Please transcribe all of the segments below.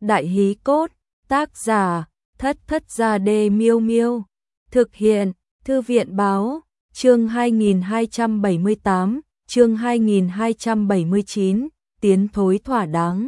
Đại hí cốt, tác giả, Thất Thất Gia Đê Miêu Miêu. Thực hiện, Thư viện Báo, chương 2278, chương 2279, tiến thối thỏa đáng.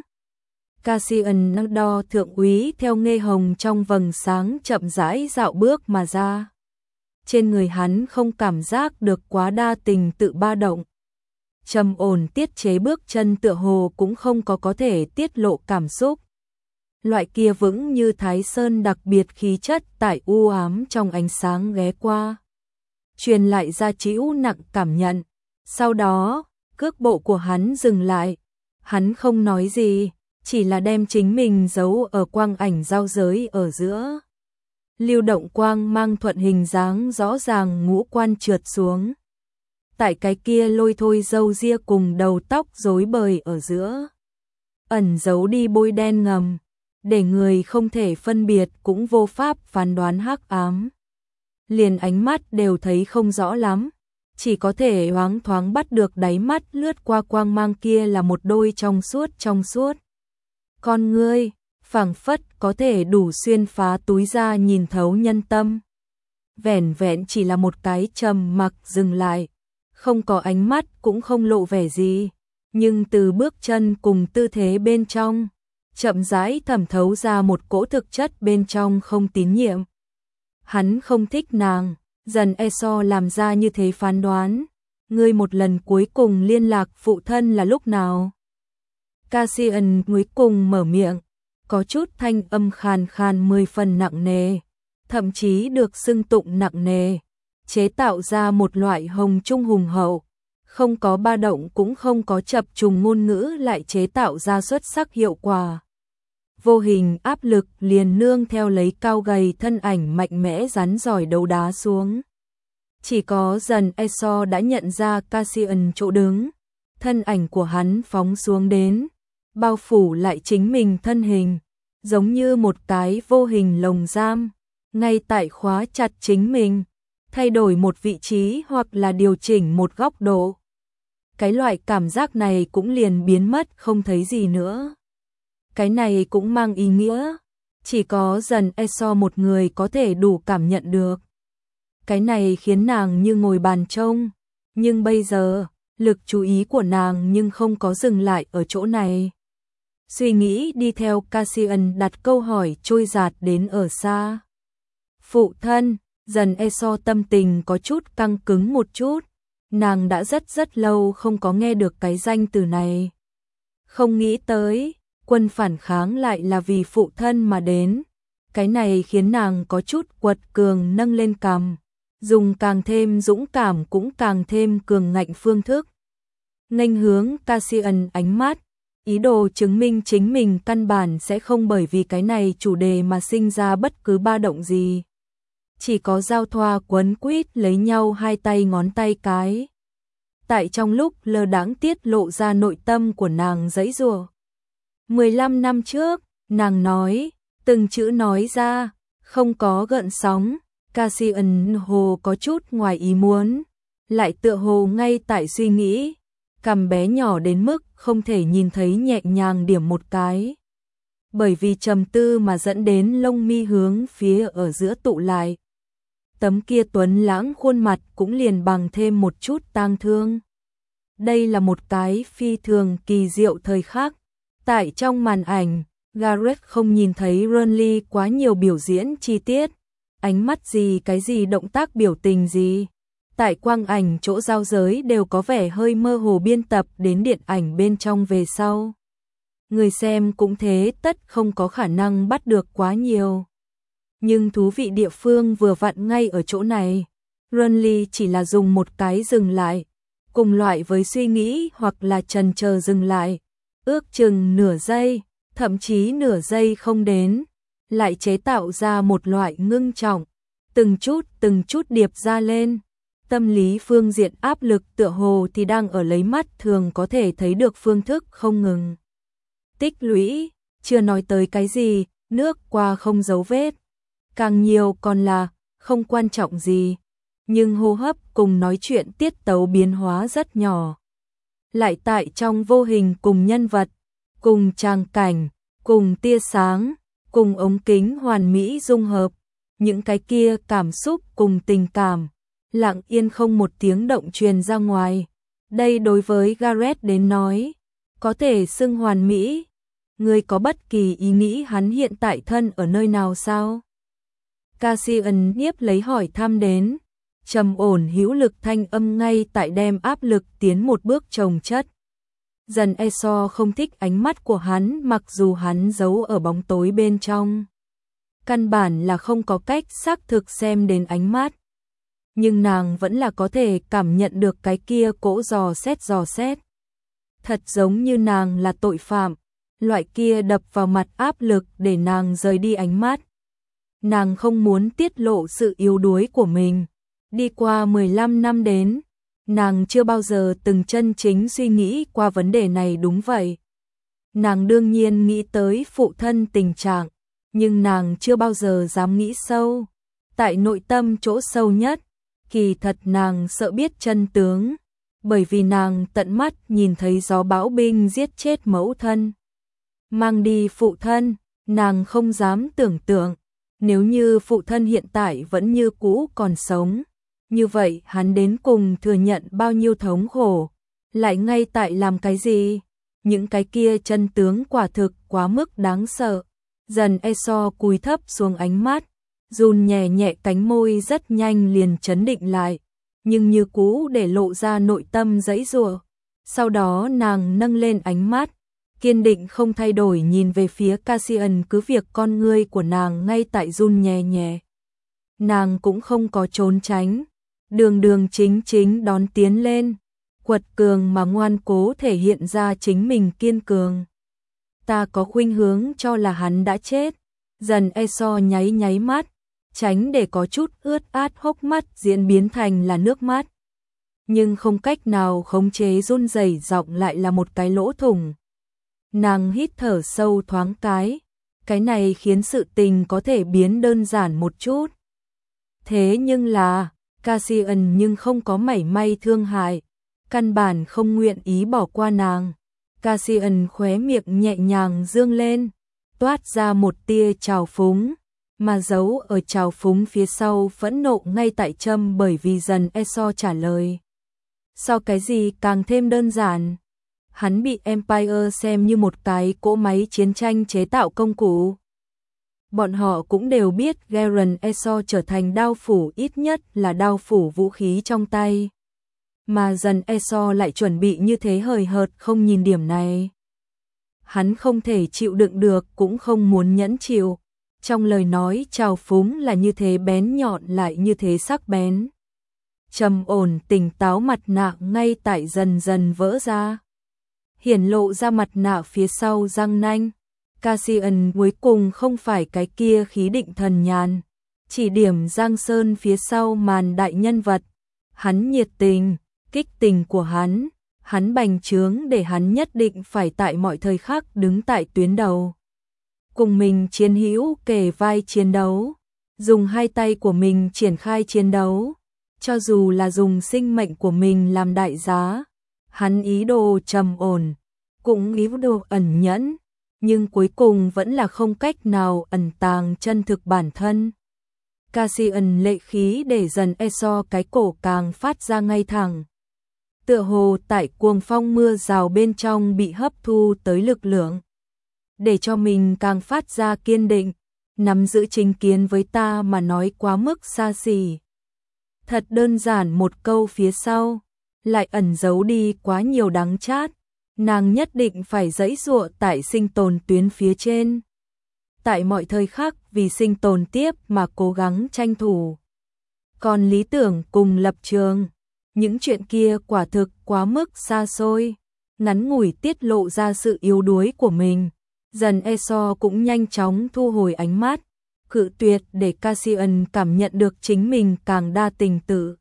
Cassian năng đo thượng úy theo nghe hồng trong vầng sáng chậm rãi dạo bước mà ra. Trên người hắn không cảm giác được quá đa tình tự ba động. Trầm ổn tiết chế bước chân tựa hồ cũng không có thể tiết lộ cảm xúc. Loại kia vững như Thái Sơn đặc biệt khí chất tại u ám trong ánh sáng ghé qua. Truyền lại ra chịu nặng cảm nhận. Sau đó, cước bộ của hắn dừng lại. Hắn không nói gì, chỉ là đem chính mình giấu ở quang ảnh giao giới ở giữa. Lưu động quang mang thuận hình dáng rõ ràng ngũ quan trượt xuống. Tại cái kia lôi thôi râu ria cùng đầu tóc rối bời ở giữa. Ẩn giấu đi bôi đen ngầm, để người không thể phân biệt cũng vô pháp phán đoán hắc ám. Liền ánh mắt đều thấy không rõ lắm, chỉ có thể loáng thoáng bắt được đáy mắt lướt qua quang mang kia là một đôi trong suốt. Con ngươi, phảng phất có thể đủ xuyên phá túi da nhìn thấu nhân tâm. Vẻn vẹn chỉ là một cái trầm mặc dừng lại, không có ánh mắt cũng không lộ vẻ gì, nhưng từ bước chân cùng tư thế bên trong, chậm rãi thẩm thấu ra một cỗ thực chất bên trong không tín nhiệm. Hắn không thích nàng, dần so làm ra như thế phán đoán. Ngươi một lần cuối cùng liên lạc phụ thân là lúc nào? Cassian cuối cùng mở miệng, có chút thanh âm khàn khàn 10 phần nặng nề, thậm chí được xưng tụng nặng nề, chế tạo ra một loại hồng trung hùng hậu, không có ba động cũng không có chập trùng ngôn ngữ lại chế tạo ra xuất sắc hiệu quả. Vô hình áp lực liền nương theo lấy cao gầy thân ảnh mạnh mẽ rắn giỏi đấu đá xuống. Chỉ có dần so đã nhận ra Cassian chỗ đứng, thân ảnh của hắn phóng xuống đến, bao phủ lại chính mình thân hình, giống như một cái vô hình lồng giam, ngay tại khóa chặt chính mình, thay đổi một vị trí hoặc là điều chỉnh một góc độ. Cái loại cảm giác này cũng liền biến mất không thấy gì nữa. Cái này cũng mang ý nghĩa, chỉ có dần so một người có thể đủ cảm nhận được. Cái này khiến nàng như ngồi bàn trông, nhưng bây giờ, lực chú ý của nàng nhưng không có dừng lại ở chỗ này. Suy nghĩ đi theo Cassian đặt câu hỏi trôi dạt đến ở xa. Phụ thân, dần so tâm tình có chút căng cứng một chút, nàng đã rất lâu không có nghe được cái danh từ này. Không nghĩ tới, quân phản kháng lại là vì phụ thân mà đến, cái này khiến nàng có chút quật cường nâng lên cằm, dùng càng thêm dũng cảm cũng càng thêm cường ngạnh phương thức. Nghênh hướng Cassian ánh mắt, ý đồ chứng minh chính mình căn bản sẽ không bởi vì cái này chủ đề mà sinh ra bất cứ ba động gì. Chỉ có giao thoa quấn quýt lấy nhau hai tay ngón tay cái. Tại trong lúc lơ đãng tiết lộ ra nội tâm của nàng giãy giụa. 15 năm trước, nàng nói, từng chữ nói ra, không có gợn sóng. Cassian hồ có chút ngoài ý muốn, lại tựa hồ ngay tại suy nghĩ, cằm bé nhỏ đến mức không thể nhìn thấy nhẹ nhàng điểm một cái. Bởi vì trầm tư mà dẫn đến lông mi hướng phía ở giữa tụ lại. Tấm kia tuấn lãng khuôn mặt cũng liền bằng thêm một chút tang thương. Đây là một cái phi thường kỳ diệu thời khắc. Tại trong màn ảnh, Gareth không nhìn thấy Renly quá nhiều biểu diễn chi tiết, ánh mắt gì cái gì động tác biểu tình gì. Tại quang ảnh chỗ giao giới đều có vẻ hơi mơ hồ biên tập đến điện ảnh bên trong về sau. Người xem cũng thế tất không có khả năng bắt được quá nhiều. Nhưng thú vị địa phương vừa vặn ngay ở chỗ này. Renly chỉ là dùng một cái dừng lại, cùng loại với suy nghĩ hoặc là chần chờ dừng lại. Ước chừng nửa giây, thậm chí nửa giây không đến, lại chế tạo ra một loại ngưng trọng, từng chút điệp ra lên. Tâm lý phương diện áp lực tựa hồ thì đang ở lấy mắt thường có thể thấy được phương thức không ngừng. Tích lũy, chưa nói tới cái gì, nước qua không dấu vết. Càng nhiều còn là, không quan trọng gì. Nhưng hô hấp cùng nói chuyện tiết tấu biến hóa rất nhỏ. Lại tại trong vô hình cùng nhân vật, cùng tràng cảnh, cùng tia sáng, cùng ống kính hoàn mỹ dung hợp, những cái kia cảm xúc cùng tình cảm, lặng yên không một tiếng động truyền ra ngoài. Đây đối với Gareth đến nói, có thể xưng hoàn mỹ. Ngươi có bất kỳ ý nghĩ hắn hiện tại thân ở nơi nào sao? Cassian nhiếp lấy hỏi thăm đến, trầm ổn hữu lực thanh âm ngay tại đem áp lực tiến một bước chồng chất. Dần Esau không thích ánh mắt của hắn mặc dù hắn giấu ở bóng tối bên trong. Căn bản là không có cách xác thực xem đến ánh mắt. Nhưng nàng vẫn là có thể cảm nhận được cái kia cỗ dò xét. Thật giống như nàng là tội phạm, loại kia đập vào mặt áp lực để nàng rời đi ánh mắt. Nàng không muốn tiết lộ sự yếu đuối của mình. Đi qua 15 năm đến, nàng chưa bao giờ từng chân chính suy nghĩ qua vấn đề này đúng vậy. Nàng đương nhiên nghĩ tới phụ thân tình trạng, nhưng nàng chưa bao giờ dám nghĩ sâu. Tại nội tâm chỗ sâu nhất, kỳ thật nàng sợ biết chân tướng, bởi vì nàng tận mắt nhìn thấy gió bão binh giết chết mẫu thân. Mang đi phụ thân, nàng không dám tưởng tượng, nếu như phụ thân hiện tại vẫn như cũ còn sống, như vậy hắn đến cùng thừa nhận bao nhiêu thống khổ, lại ngay tại làm cái gì? Những cái kia chân tướng quả thực quá mức đáng sợ. Dần Esau cúi thấp xuống ánh mắt, run nhẹ nhẹ cánh môi rất nhanh liền trấn định lại, nhưng như cũ để lộ ra nội tâm giãy giụa. Sau đó nàng nâng lên ánh mắt, kiên định không thay đổi nhìn về phía Cassian, cứ việc con ngươi của nàng ngay tại run nhẹ nhẹ. Nàng cũng không có trốn tránh, đường chính đón tiến lên, quật cường mà ngoan cố thể hiện ra chính mình kiên cường. Ta có khuynh hướng cho là hắn đã chết. Dần Esau nháy mắt, tránh để có chút ướt át hốc mắt diễn biến thành là nước mắt. Nhưng không cách nào khống chế run rẩy giọng lại là một cái lỗ thủng. Nàng hít thở sâu thoáng cái này khiến sự tình có thể biến đơn giản một chút. Thế nhưng là, Cassian nhưng không có mảy may thương hại, căn bản không nguyện ý bỏ qua nàng. Cassian khóe miệng nhẹ nhàng dương lên, toát ra một tia trào phúng, mà giấu ở trào phúng phía sau phẫn nộ ngay tại châm bởi vì dần Esau trả lời. Sao cái gì càng thêm đơn giản? Hắn bị Empire xem như một cái cỗ máy chiến tranh chế tạo công cụ. Bọn họ cũng đều biết Garen Esau trở thành đao phủ, ít nhất là đao phủ vũ khí trong tay. Mà dần Esau lại chuẩn bị như thế hời hợt không nhìn điểm này. Hắn không thể chịu đựng được cũng không muốn nhẫn chịu. Trong lời nói trào phúng là như thế bén nhọn lại như thế sắc bén. Trầm ổn tỉnh táo mặt nạ ngay tại dần dần vỡ ra. Hiển lộ ra mặt nạ phía sau răng nanh. Cassian cuối cùng không phải cái kia khí định thần nhàn, chỉ điểm Giang Sơn phía sau màn đại nhân vật. Hắn nhiệt tình, kích tình của hắn bành trướng để hắn nhất định phải tại mọi thời khắc đứng tại tuyến đầu. Cùng mình chiến hữu kề vai chiến đấu, dùng hai tay của mình triển khai chiến đấu, cho dù là dùng sinh mệnh của mình làm đại giá. Hắn ý đồ trầm ổn, cũng ý đồ ẩn nhẫn, nhưng cuối cùng vẫn là không cách nào ẩn tàng chân thực bản thân. Cassian lệ khí để dần Esau cái cổ càng phát ra ngay thẳng. Tựa hồ tại cuồng phong mưa rào bên trong bị hấp thu tới lực lượng, để cho mình càng phát ra kiên định, nắm giữ chính kiến với ta mà nói quá mức xa xỉ. Thật đơn giản một câu phía sau, lại ẩn giấu đi quá nhiều đắng chát, nàng nhất định phải giãy giụa tại sinh tồn tuyến phía trên. Tại mọi thời khắc vì sinh tồn tiếp mà cố gắng tranh thủ. Còn lý tưởng cùng lập trường, những chuyện kia quả thực quá mức xa xôi, ngắn ngủi tiết lộ ra sự yếu đuối của mình. Dần Esau cũng nhanh chóng thu hồi ánh mắt, cự tuyệt để Cassian cảm nhận được chính mình càng đa tình tự.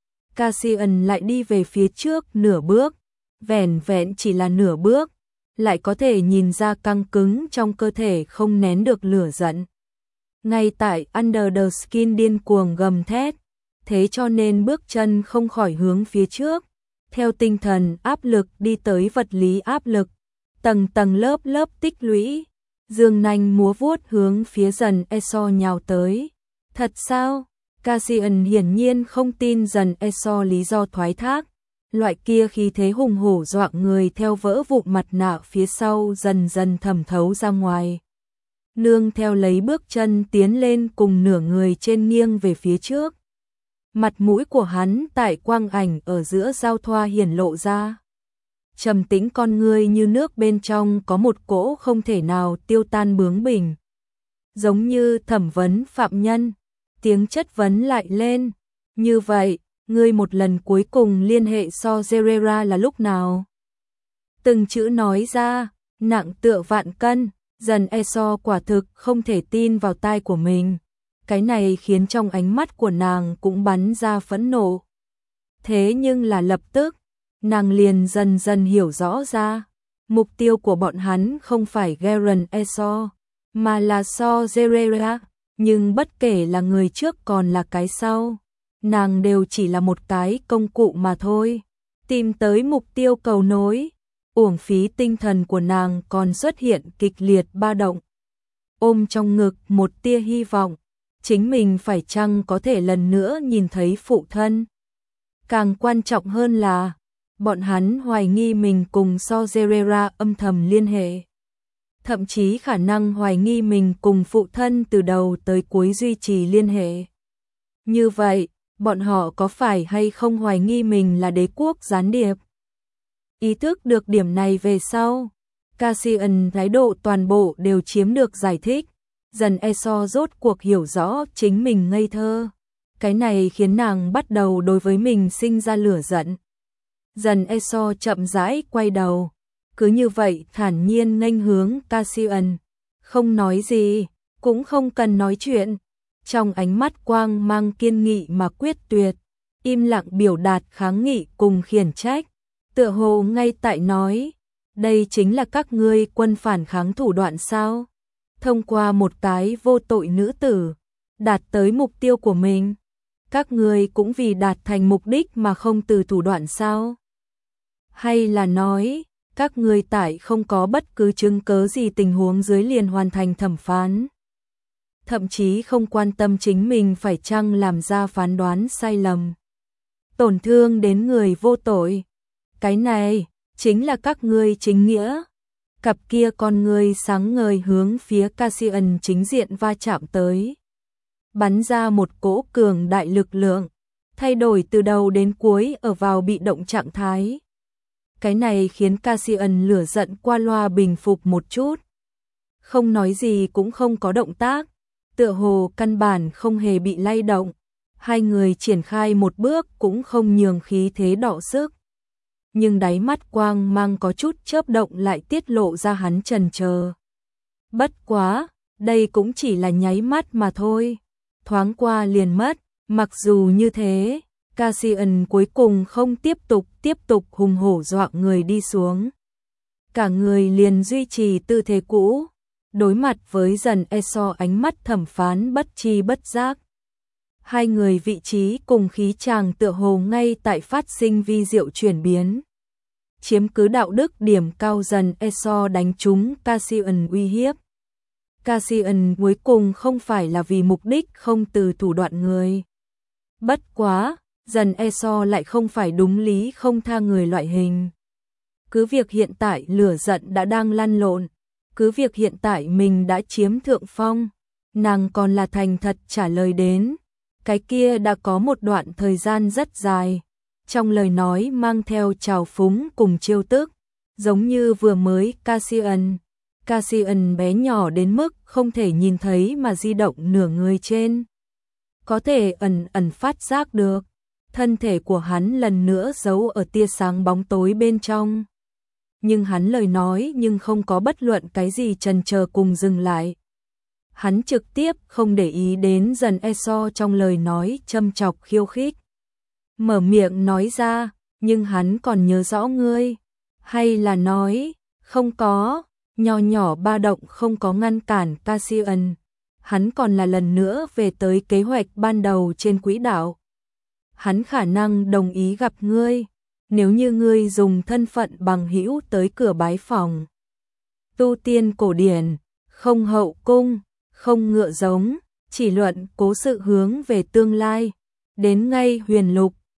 Cassian lại đi về phía trước nửa bước, vẻn vẹn chỉ là nửa bước, lại có thể nhìn ra căng cứng trong cơ thể không nén được lửa giận. Ngay tại Under the Skin điên cuồng gầm thét, thế cho nên bước chân không khỏi hướng phía trước, theo tinh thần áp lực đi tới vật lý áp lực, tầng tầng lớp lớp tích lũy, dương nanh múa vuốt hướng phía dần Eso nhào tới. Thật sao? Cassian hiển nhiên không tin dần Eso lý do thoái thác. Loại kia khí thế hùng hổ dọa người theo vỡ vụn mặt nạ phía sau dần dần thẩm thấu ra ngoài. Nương theo lấy bước chân tiến lên cùng nửa người trên nghiêng về phía trước. Mặt mũi của hắn tại quang ảnh ở giữa giao thoa hiển lộ ra. Trầm tĩnh con ngươi như nước bên trong có một cỗ không thể nào tiêu tan bướng bỉnh. Giống như thẩm vấn phạm nhân, tiếng chất vấn lại lên. Như vậy, ngươi một lần cuối cùng liên hệ so Gerera là lúc nào? Từng chữ nói ra, nặng tựa vạn cân, dần Eso quả thực không thể tin vào tai của mình. Cái này khiến trong ánh mắt của nàng cũng bắn ra phẫn nộ. Thế nhưng là lập tức, nàng liền dần dần hiểu rõ ra, mục tiêu của bọn hắn không phải Garen Eso, mà là So Gerera, nhưng bất kể là người trước còn là cái sau, nàng đều chỉ là một cái công cụ mà thôi. Tìm tới mục tiêu cầu nối, uổng phí tinh thần của nàng còn xuất hiện kịch liệt ba động. Ôm trong ngực một tia hy vọng, chính mình phải chăng có thể lần nữa nhìn thấy phụ thân. Càng quan trọng hơn là, bọn hắn hoài nghi mình cùng So Gerera âm thầm liên hệ. Thậm chí khả năng hoài nghi mình cùng phụ thân từ đầu tới cuối duy trì liên hệ. Như vậy, bọn họ có phải hay không hoài nghi mình là đế quốc gián điệp? Ý thức được điểm này về sau, Cassian thái độ toàn bộ đều chiếm được giải thích. Dần Eso rốt cuộc hiểu rõ chính mình ngây thơ. Cái này khiến nàng bắt đầu đối với mình sinh ra lửa giận. Dần Eso chậm rãi quay đầu, cứ như vậy thản nhiên nghênh hướng Cassian, không nói gì, cũng không cần nói chuyện. Trong ánh mắt quang mang kiên nghị mà quyết tuyệt, im lặng biểu đạt kháng nghị cùng khiển trách, tựa hồ ngay tại nói, đây chính là các ngươi quân phản kháng thủ đoạn sao? Thông qua một cái vô tội nữ tử, đạt tới mục tiêu của mình. Các ngươi cũng vì đạt thành mục đích mà không từ thủ đoạn sao? Hay là nói, các ngươi tại không có bất cứ chứng cớ gì tình huống dưới liền hoàn thành thẩm phán? Thậm chí không quan tâm chính mình phải chăng làm ra phán đoán sai lầm, tổn thương đến người vô tội. Cái này chính là các ngươi chính nghĩa. Cặp kia con ngươi sáng ngời hướng phía Cassian chính diện va chạm tới, bắn ra một cỗ cường đại lực lượng, thay đổi từ đầu đến cuối ở vào bị động trạng thái. Cái này khiến Cassian lửa giận qua loa bình phục một chút, không nói gì cũng không có động tác, tựa hồ căn bản không hề bị lay động. Hai người triển khai một bước cũng không nhường khí thế đọ sức. Nhưng đáy mắt quang mang có chút chớp động lại tiết lộ ra hắn chần chờ. Bất quá, đây cũng chỉ là nháy mắt mà thôi, thoáng qua liền mất. Mặc dù như thế, Cassian cuối cùng không tiếp tục hùng hổ dọa người đi xuống. Cả người liền duy trì tư thế cũ, đối mặt với dần Eso ánh mắt thẩm phán bất chi bất giác. Hai người vị trí cùng khí chàng tựa hồ ngay tại phát sinh vi diệu chuyển biến. Chiếm cứ đạo đức điểm cao dần Eso đánh trúng Cassian uy hiếp. Cassian cuối cùng không phải là vì mục đích không từ thủ đoạn người. Bất quá, dần Eso lại không phải đúng lý không tha người loại hình. Cứ việc hiện tại lửa giận đã đang lăn lộn, cứ việc hiện tại mình đã chiếm thượng phong, nàng còn là thành thật trả lời đến. Cái kia đã có một đoạn thời gian rất dài, trong lời nói mang theo trào phúng cùng trêu tức, giống như vừa mới Cassian bé nhỏ đến mức không thể nhìn thấy mà di động nửa người trên. Có thể ẩn phát giác được, thân thể của hắn lần nữa giấu ở tia sáng bóng tối bên trong. Nhưng hắn lời nói nhưng không có bất luận cái gì chần chờ cùng dừng lại. Hắn trực tiếp không để ý đến dần Eso trong lời nói châm chọc khiêu khích. Mở miệng nói ra, nhưng hắn còn nhớ rõ ngươi. Hay là nói, không có, nhỏ nhỏ ba động không có ngăn cản Cassian. Hắn còn là lần nữa về tới kế hoạch ban đầu trên quỹ đạo. Hắn khả năng đồng ý gặp ngươi, nếu như ngươi dùng thân phận bằng hữu tới cửa bái phòng. Tu tiên cổ điển, không hậu cung, không ngựa giống, chỉ luận cố sự hướng về tương lai. Đến ngay Huyền Lục,